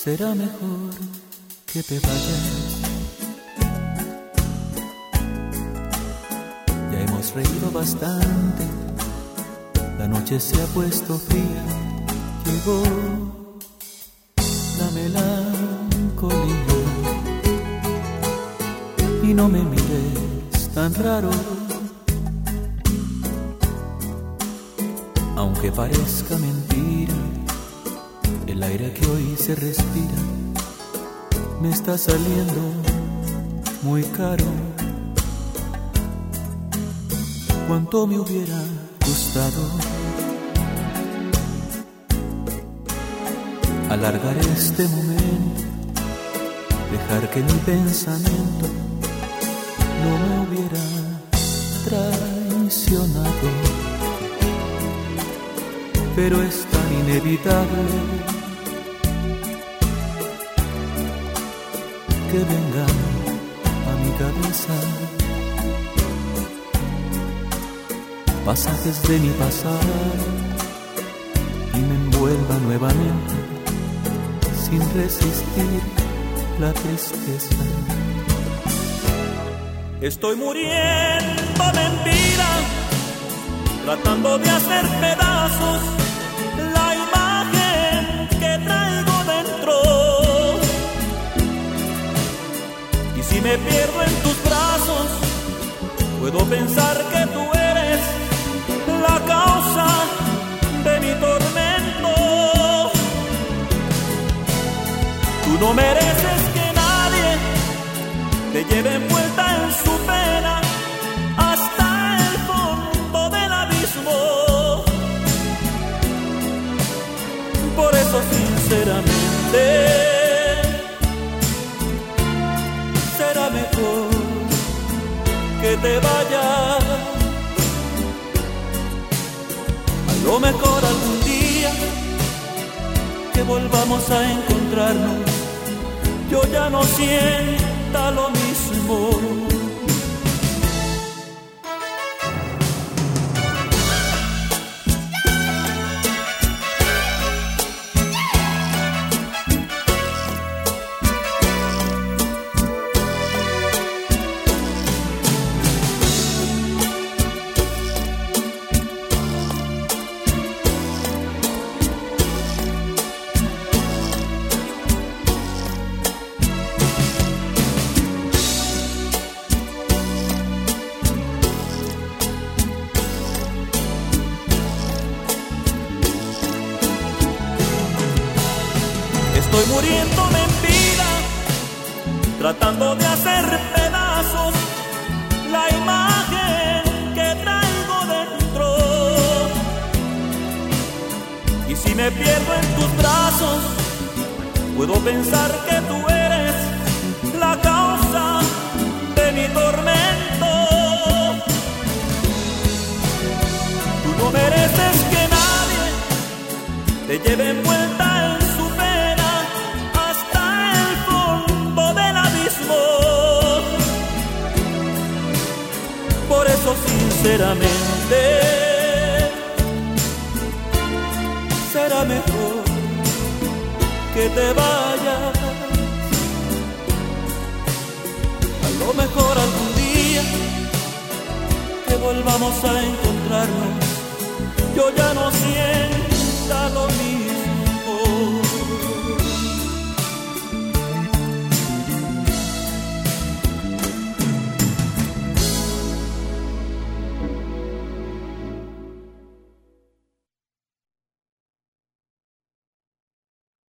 será mejor que te vayas. Ya hemos reído bastante, la noche se ha puesto fría, llegó la melancolía. Y no me mires tan raro, aunque parezca mentira, el aire que hoy se respira me está saliendo muy caro. Cuánto me hubiera gustado alargar este momento, dejar que mi pensamiento no me hubiera traicionado, pero es tan inevitable que venga a mi cabeza pasajes de mi pasado y me envuelva nuevamente sin resistir la tristeza. Estoy muriéndome en vida, tratando de hacer pedazos la imagen que traigo dentro. Y si me pierdo en tus brazos, puedo pensar que tú eres la causa de mi tormento. Tú no mereces que nadie te lleve envuelta en su pena hasta el fondo del abismo. Por eso sinceramente será mejor que te vayas. A lo mejor algún día que volvamos a encontrarnos, yo ya no sienta lo mismo. Estoy muriéndome en vida, tratando de hacer pedazos la imagen que traigo dentro. Y si me pierdo en tus brazos, puedo pensar que tú eres la causa de mi tormento. Tú no mereces que nadie te lleve envuelta en su pena hasta el fondo del abismo. Por eso sinceramente será mejor que te vayas. A lo mejor algún día que volvamos a encontrarnos, yo ya no siento